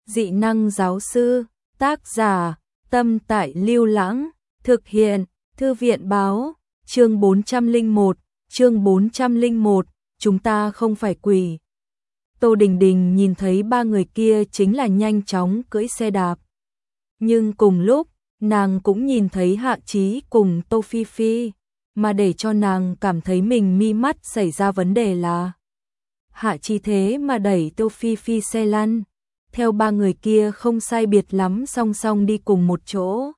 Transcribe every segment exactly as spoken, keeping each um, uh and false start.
Dị năng giáo sư, tác giả, Tâm Tại Lưu Lãng, thực hiện, Thư viện báo, chương bốn trăm lẻ một, chương bốn trăm lẻ một, chúng ta không phải quỷ. Tô Đình Đình nhìn thấy ba người kia chính là nhanh chóng cưỡi xe đạp. Nhưng cùng lúc, nàng cũng nhìn thấy Hạ Chí cùng Tô Phi Phi, mà để cho nàng cảm thấy mình mi mắt xảy ra vấn đề là Hạ Chí thế mà đẩy Tô Phi Phi xe lăn, theo ba người kia không sai biệt lắm song song đi cùng một chỗ.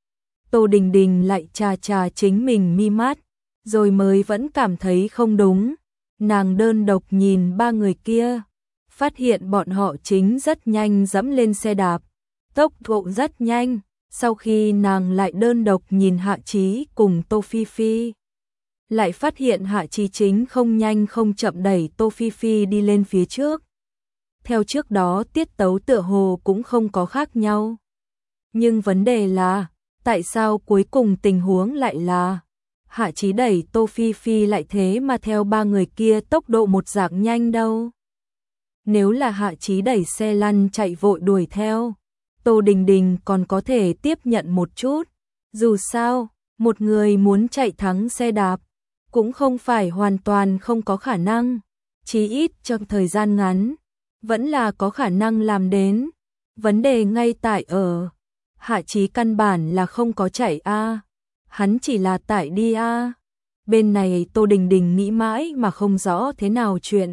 Tô Đình Đình lại chà chà chính mình mi mắt, rồi mới vẫn cảm thấy không đúng. Nàng đơn độc nhìn ba người kia, phát hiện bọn họ chính rất nhanh dẫm lên xe đạp, tốc độ rất nhanh. Sau khi nàng lại đơn độc nhìn Hạ Chí cùng Tô Phi Phi, lại phát hiện Hạ Chí chính không nhanh không chậm đẩy Tô Phi Phi đi lên phía trước. Theo trước đó tiết tấu tựa hồ cũng không có khác nhau. Nhưng vấn đề là, tại sao cuối cùng tình huống lại là Hạ Chí đẩy Tô Phi Phi lại thế mà theo ba người kia tốc độ một dạng nhanh đâu? Nếu là Hạ Chí đẩy xe lăn chạy vội đuổi theo, Tô Đình Đình còn có thể tiếp nhận một chút. Dù sao, một người muốn chạy thắng xe đạp, cũng không phải hoàn toàn không có khả năng. Chí ít trong thời gian ngắn, vẫn là có khả năng làm đến. Vấn đề ngay tại ở, Hạ Chí căn bản là không có chạy a, hắn chỉ là tải đi a. Bên này Tô Đình Đình nghĩ mãi mà không rõ thế nào chuyện.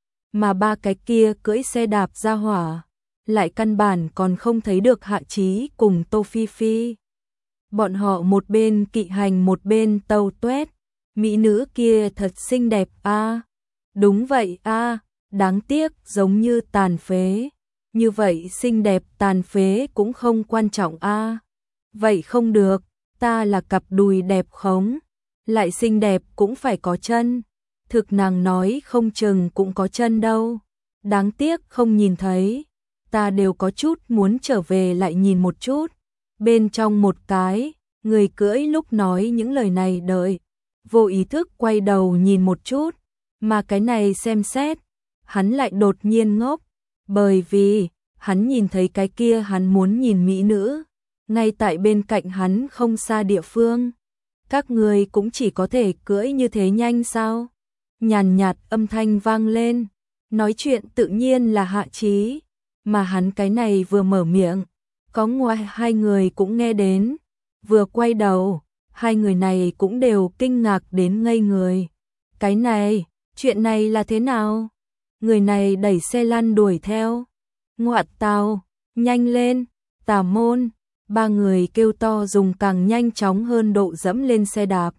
Mà ba cái kia cưỡi xe đạp ra hỏa, lại căn bản còn không thấy được Hạ Chí cùng Tô Phi Phi. Bọn họ một bên kỵ hành một bên tâu tuét, mỹ nữ kia thật xinh đẹp a. Đúng vậy a, đáng tiếc giống như tàn phế. Như vậy xinh đẹp tàn phế cũng không quan trọng a. Vậy không được, ta là cặp đùi đẹp khống, lại xinh đẹp cũng phải có chân. Thực nàng nói không chừng cũng có chân đâu. Đáng tiếc không nhìn thấy. Ta đều có chút muốn trở về lại nhìn một chút. Bên trong một cái, người cưỡi lúc nói những lời này đợi, vô ý thức quay đầu nhìn một chút, mà cái này xem xét, hắn lại đột nhiên ngốc, bởi vì hắn nhìn thấy cái kia hắn muốn nhìn mỹ nữ, ngay tại bên cạnh hắn không xa địa phương. Các người cũng chỉ có thể cưỡi như thế nhanh sao? Nhàn nhạt âm thanh vang lên, nói chuyện tự nhiên là Hạ Chí. Mà hắn cái này vừa mở miệng, có ngoài hai người cũng nghe đến, vừa quay đầu, hai người này cũng đều kinh ngạc đến ngây người. Cái này, chuyện này là thế nào? Người này đẩy xe lăn đuổi theo. Ngoạn tào, nhanh lên, Tà Môn. Ba người kêu to dùng càng nhanh chóng hơn độ dẫm lên xe đạp.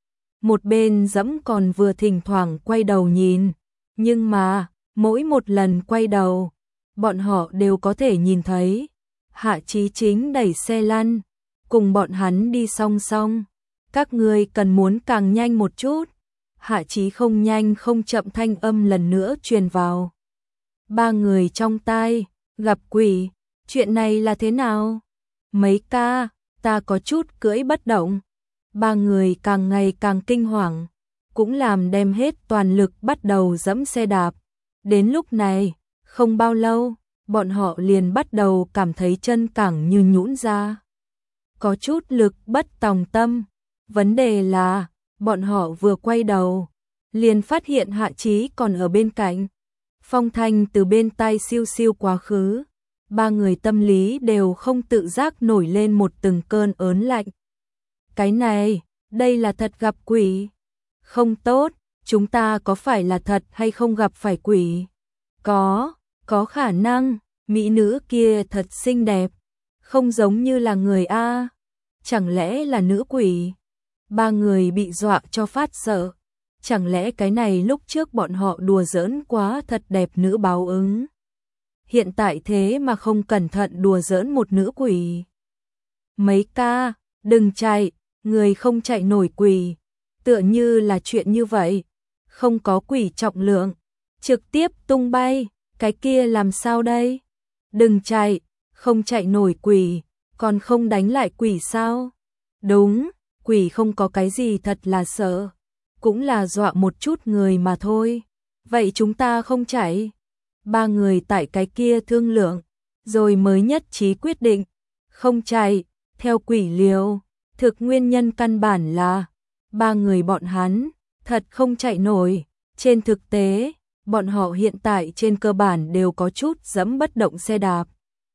Một bên dẫm còn vừa thỉnh thoảng quay đầu nhìn, nhưng mà, mỗi một lần quay đầu, bọn họ đều có thể nhìn thấy Hạ Chí chính đẩy xe lăn, cùng bọn hắn đi song song. Các ngươi cần muốn càng nhanh một chút. Hạ Chí không nhanh không chậm thanh âm lần nữa truyền vào ba người trong tai. Gặp quỷ, chuyện này là thế nào? Mấy ca, ta có chút cưỡi bất động. Ba người càng ngày càng kinh hoàng, cũng làm đem hết toàn lực bắt đầu dẫm xe đạp. Đến lúc này, không bao lâu, bọn họ liền bắt đầu cảm thấy chân cẳng như nhũn ra. Có chút lực bất tòng tâm. Vấn đề là, bọn họ vừa quay đầu, liền phát hiện Hạ Chí còn ở bên cạnh. Phong thanh từ bên tai siêu siêu quá khứ. Ba người tâm lý đều không tự giác nổi lên một từng cơn ớn lạnh. Cái này, đây là thật gặp quỷ. Không tốt, chúng ta có phải là thật hay không gặp phải quỷ? Có, có khả năng, mỹ nữ kia thật xinh đẹp, không giống như là người a. Chẳng lẽ là nữ quỷ? Ba người bị dọa cho phát sợ. Chẳng lẽ cái này lúc trước bọn họ đùa giỡn quá thật đẹp nữ báo ứng? Hiện tại thế mà không cẩn thận đùa giỡn một nữ quỷ. Mấy ca, đừng chạy, người không chạy nổi quỷ. Tựa như là chuyện như vậy, không có quỷ trọng lượng, trực tiếp tung bay, cái kia làm sao đây? Đừng chạy, không chạy nổi quỷ, còn không đánh lại quỷ sao? Đúng, quỷ không có cái gì thật là sợ, cũng là dọa một chút người mà thôi. Vậy chúng ta không chạy. Ba người tại cái kia thương lượng, rồi mới nhất trí quyết định, không chạy, theo quỷ liều. Thực nguyên nhân căn bản là, ba người bọn hắn, thật không chạy nổi. Trên thực tế, bọn họ hiện tại trên cơ bản đều có chút dẫm bất động xe đạp.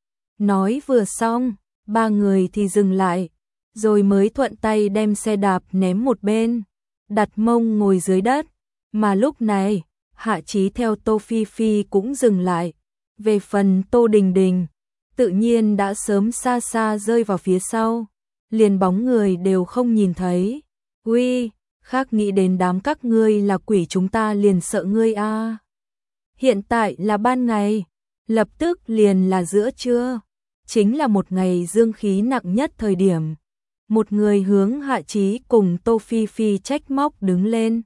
Nói vừa xong, ba người thì dừng lại, rồi mới thuận tay đem xe đạp ném một bên, đặt mông ngồi dưới đất. Mà lúc này, Hạ Chí theo Tô Phi Phi cũng dừng lại. Về phần Tô Đình Đình, tự nhiên đã sớm xa xa rơi vào phía sau, liền bóng người đều không nhìn thấy. Uy, khác nghĩ đến đám các ngươi là quỷ chúng ta liền sợ ngươi a. À. Hiện tại là ban ngày, lập tức liền là giữa trưa, chính là một ngày dương khí nặng nhất thời điểm. Một người hướng Hạ Chí cùng Tô Phi Phi trách móc đứng lên.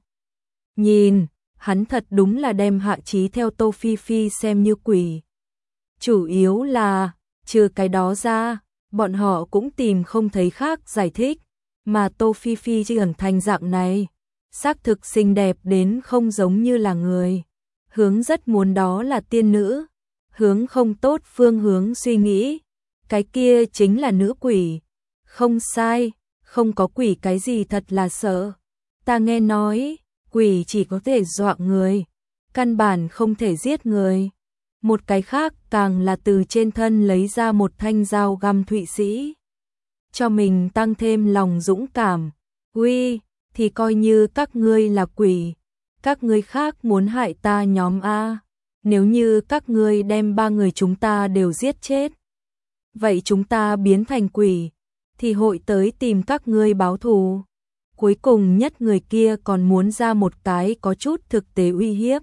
Nhìn, hắn thật đúng là đem Hạ Chí theo Tô Phi Phi xem như quỷ. Chủ yếu là, trừ cái đó ra, bọn họ cũng tìm không thấy khác giải thích, mà Tô Phi Phi chỉ ẩn thành dạng này, xác thực xinh đẹp đến không giống như là người. Hướng rất muốn đó là tiên nữ, hướng không tốt phương hướng suy nghĩ, cái kia chính là nữ quỷ. Không sai, không có quỷ cái gì thật là sợ. Ta nghe nói, quỷ chỉ có thể dọa người, căn bản không thể giết người. Một cái khác càng là từ trên thân lấy ra một thanh dao găm Thụy Sĩ, cho mình tăng thêm lòng dũng cảm. Uy, thì coi như các ngươi là quỷ, các ngươi khác muốn hại ta nhóm A. Nếu như các ngươi đem ba người chúng ta đều giết chết, vậy chúng ta biến thành quỷ, thì hội tới tìm các ngươi báo thù. Cuối cùng nhất người kia còn muốn ra một cái có chút thực tế uy hiếp.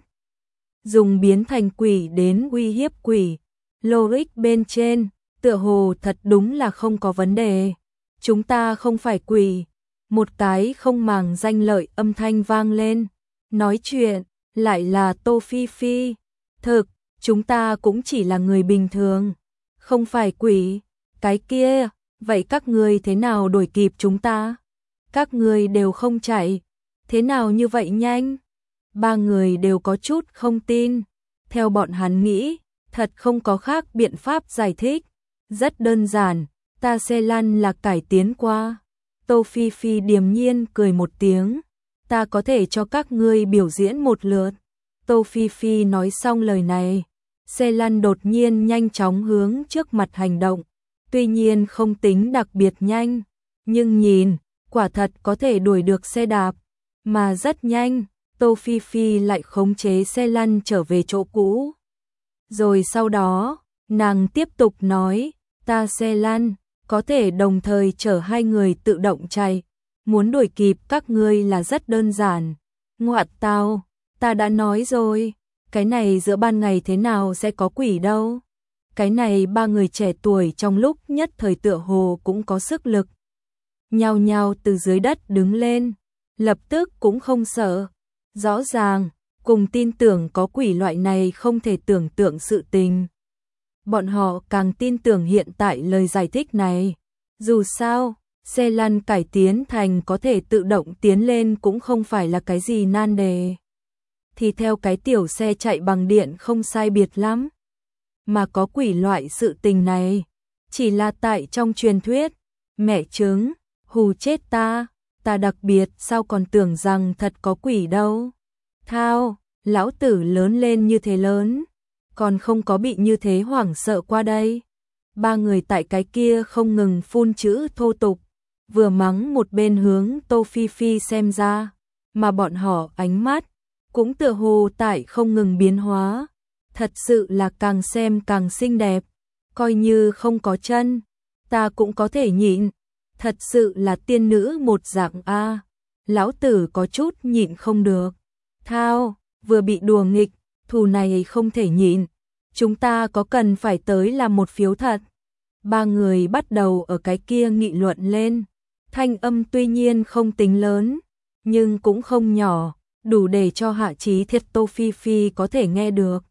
Dùng biến thành quỷ đến uy hiếp quỷ, logic bên trên, tựa hồ thật đúng là không có vấn đề. Chúng ta không phải quỷ. Một cái không màng danh lợi âm thanh vang lên. Nói chuyện, lại là Tô Phi Phi. Thực, chúng ta cũng chỉ là người bình thường, không phải quỷ. Cái kia, vậy các ngươi thế nào đuổi kịp chúng ta? Các ngươi đều không chạy, thế nào như vậy nhanh? Ba người đều có chút không tin. Theo bọn hắn nghĩ, thật không có khác biện pháp giải thích. Rất đơn giản, ta xe lăn là cải tiến qua. Tô Phi Phi điềm nhiên cười một tiếng. Ta có thể cho các ngươi biểu diễn một lượt. Tô Phi Phi nói xong lời này, xe lăn đột nhiên nhanh chóng hướng trước mặt hành động. Tuy nhiên không tính đặc biệt nhanh, nhưng nhìn, quả thật có thể đuổi được xe đạp, mà rất nhanh. Tô Phi Phi lại khống chế xe lăn trở về chỗ cũ. Rồi sau đó, nàng tiếp tục nói, ta xe lăn, có thể đồng thời chở hai người tự động chạy. Muốn đuổi kịp các ngươi là rất đơn giản. Ngoạn tao, ta đã nói rồi, cái này giữa ban ngày thế nào sẽ có quỷ đâu. Cái này ba người trẻ tuổi trong lúc nhất thời tựa hồ cũng có sức lực. Nhao nhao từ dưới đất đứng lên, lập tức cũng không sợ. Rõ ràng, cùng tin tưởng có quỷ loại này không thể tưởng tượng sự tình. Bọn họ càng tin tưởng hiện tại lời giải thích này. Dù sao, xe lăn cải tiến thành có thể tự động tiến lên cũng không phải là cái gì nan đề. Thì theo cái tiểu xe chạy bằng điện không sai biệt lắm. Mà có quỷ loại sự tình này, chỉ là tại trong truyền thuyết. Mẹ chứng, hù chết ta. Ta đặc biệt sao còn tưởng rằng thật có quỷ đâu. Thao, lão tử lớn lên như thế lớn, còn không có bị như thế hoảng sợ qua đây. Ba người tại cái kia không ngừng phun chữ thô tục, vừa mắng một bên hướng Tô Phi Phi xem ra, mà bọn họ ánh mắt cũng tựa hồ tại không ngừng biến hóa. Thật sự là càng xem càng xinh đẹp, coi như không có chân, ta cũng có thể nhịn. Thật sự là tiên nữ một dạng a. Lão tử có chút nhịn không được. Thao, vừa bị đùa nghịch, thù này không thể nhịn. Chúng ta có cần phải tới làm một phiếu thật. Ba người bắt đầu ở cái kia nghị luận lên. Thanh âm tuy nhiên không tính lớn, nhưng cũng không nhỏ, đủ để cho Hạ Chí thiệt Tô Phi Phi có thể nghe được.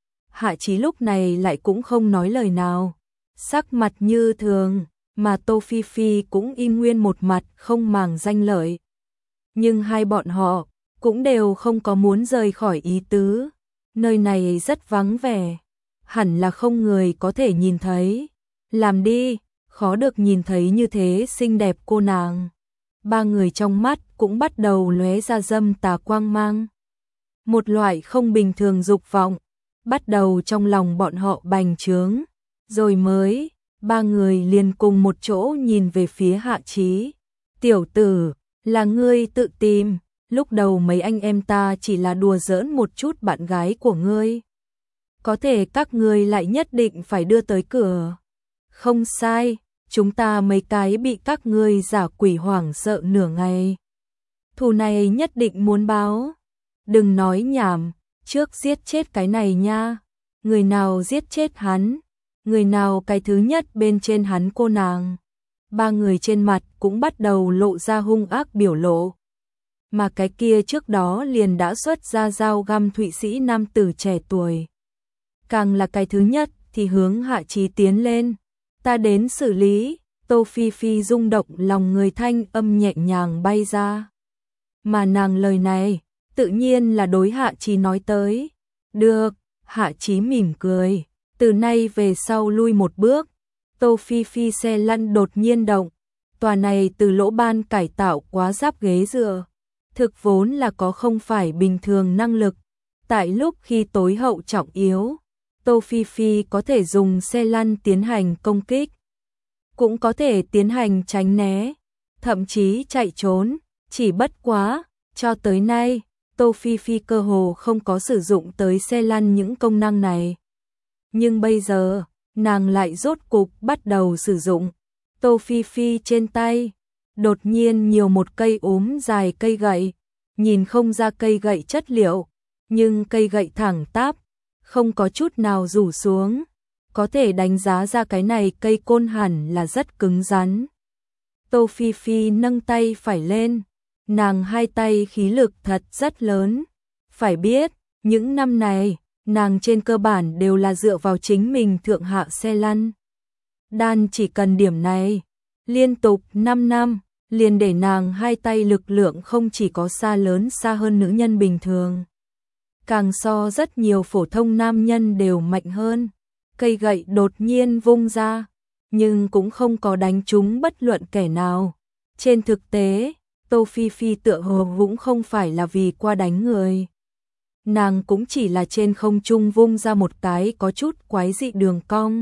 Hạ Chí lúc này lại cũng không nói lời nào, sắc mặt như thường. Mà Tô Phi Phi cũng im nguyên một mặt không màng danh lợi. Nhưng hai bọn họ cũng đều không có muốn rời khỏi ý tứ. Nơi này rất vắng vẻ. hẳn là không người có thể nhìn thấy. Làm đi, khó được nhìn thấy như thế xinh đẹp cô nàng. Ba người trong mắt cũng bắt đầu lóe ra dâm tà quang mang. Một loại không bình thường dục vọng bắt đầu trong lòng bọn họ bành trướng, rồi mới ba người liền cùng một chỗ nhìn về phía Hạ Chí. Tiểu tử, là ngươi tự tìm, lúc đầu mấy anh em ta chỉ là đùa giỡn một chút bạn gái của ngươi. Có thể các ngươi lại nhất định phải đưa tới cửa. Không sai, chúng ta mấy cái bị các ngươi giả quỷ hoảng sợ nửa ngày. Thù này nhất định muốn báo. Đừng nói nhảm, trước giết chết cái này nha. Người nào giết chết hắn, người nào cái thứ nhất bên trên hắn cô nàng. Ba người trên mặt cũng bắt đầu lộ ra hung ác biểu lộ. Mà cái kia trước đó liền đã xuất ra dao găm Thụy Sĩ nam tử trẻ tuổi. Càng là cái thứ nhất thì hướng Hạ Chí tiến lên. Ta đến xử lý. Tô Phi Phi rung động lòng người, thanh âm nhẹ nhàng bay ra. Mà nàng lời này tự nhiên là đối Hạ Chí nói tới. Được, Hạ Chí mỉm cười. Từ nay về sau lui một bước. Tô Phi Phi xe lăn đột nhiên động. Tòa này từ lỗ ban cải tạo quá giáp ghế dựa. Thực vốn là có không phải bình thường năng lực. Tại lúc khi tối hậu trọng yếu, Tô Phi Phi có thể dùng xe lăn tiến hành công kích, cũng có thể tiến hành tránh né, thậm chí chạy trốn. Chỉ bất quá, cho tới nay, Tô Phi Phi cơ hồ không có sử dụng tới xe lăn những công năng này. Nhưng bây giờ, nàng lại rốt cục bắt đầu sử dụng. Tô Phi Phi trên tay đột nhiên nhiều một cây ốm dài cây gậy, nhìn không ra cây gậy chất liệu, nhưng cây gậy thẳng tắp, không có chút nào rủ xuống, có thể đánh giá ra cái này cây côn hẳn là rất cứng rắn. Tô Phi Phi nâng tay phải lên, nàng hai tay khí lực thật rất lớn. Phải biết, những năm này, nàng trên cơ bản đều là dựa vào chính mình thượng hạ xe lăn. Đan chỉ cần điểm này, liên tục năm năm, liền để nàng hai tay lực lượng không chỉ có xa lớn xa hơn nữ nhân bình thường, càng so rất nhiều phổ thông nam nhân đều mạnh hơn. Cây gậy đột nhiên vung ra, nhưng cũng không có đánh trúng bất luận kẻ nào. Trên thực tế, Tô Phi Phi tựa hồ cũng không phải là vì qua đánh người. Nàng cũng chỉ là trên không trung vung ra một cái có chút quái dị đường cong.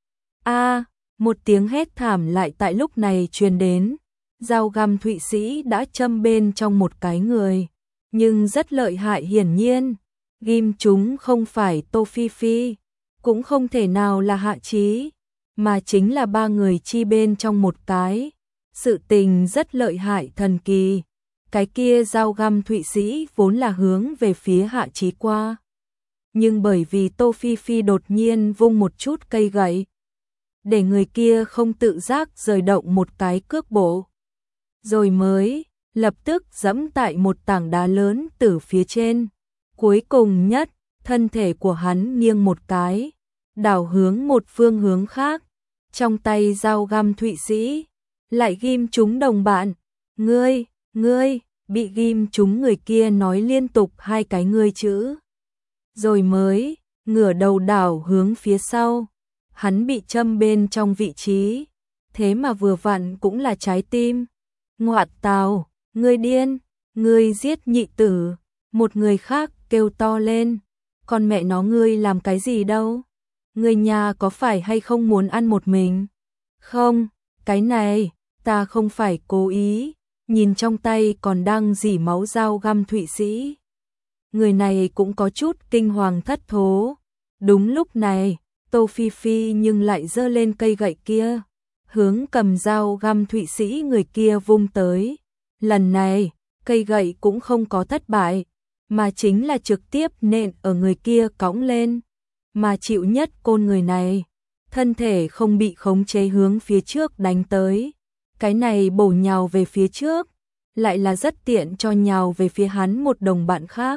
A, một tiếng hét thảm lại tại lúc này truyền đến. Dao găm Thụy Sĩ đã châm bên trong một cái người, nhưng rất lợi hại, hiển nhiên ghim chúng không phải Tô Phi Phi, cũng không thể nào là Hạ Chí, mà chính là ba người chi bên trong một cái. Sự tình rất lợi hại thần kỳ. Cái kia dao găm Thụy Sĩ vốn là hướng về phía Hạ Chí qua, nhưng bởi vì Tô Phi Phi đột nhiên vung một chút cây gậy, để người kia không tự giác rời động một cái cước bộ, rồi mới lập tức giẫm tại một tảng đá lớn từ phía trên. Cuối cùng nhất, thân thể của hắn nghiêng một cái, đảo hướng một phương hướng khác. Trong tay dao găm Thụy Sĩ lại ghim trúng đồng bạn. Ngươi, ngươi, bị ghim trúng người kia nói liên tục hai cái ngươi chữ, rồi mới ngửa đầu đảo hướng phía sau. Hắn bị châm bên trong vị trí, thế mà vừa vặn cũng là trái tim. Ngoạn tào, ngươi điên, ngươi giết nhị tử. Một người khác kêu to lên, con mẹ nó ngươi làm cái gì đâu? Ngươi nhà có phải hay không muốn ăn một mình? Không, cái này, ta không phải cố ý. Nhìn trong tay còn đang rỉ máu dao găm Thụy Sĩ, người này cũng có chút kinh hoàng thất thố. Đúng lúc này, Tô Phi Phi nhưng lại giơ lên cây gậy kia, hướng cầm dao găm Thụy Sĩ người kia vung tới. Lần này, cây gậy cũng không có thất bại, mà chính là trực tiếp nện ở người kia cõng lên, mà chịu nhất côn người này, thân thể không bị khống chế hướng phía trước đánh tới. Cái này bổ nhào về phía trước, lại là rất tiện cho nhào về phía hắn một đồng bạn khác.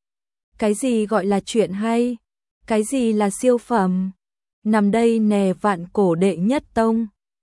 Cái gì gọi là chuyện hay? Cái gì là siêu phẩm? Nằm đây nè vạn cổ đệ nhất tông.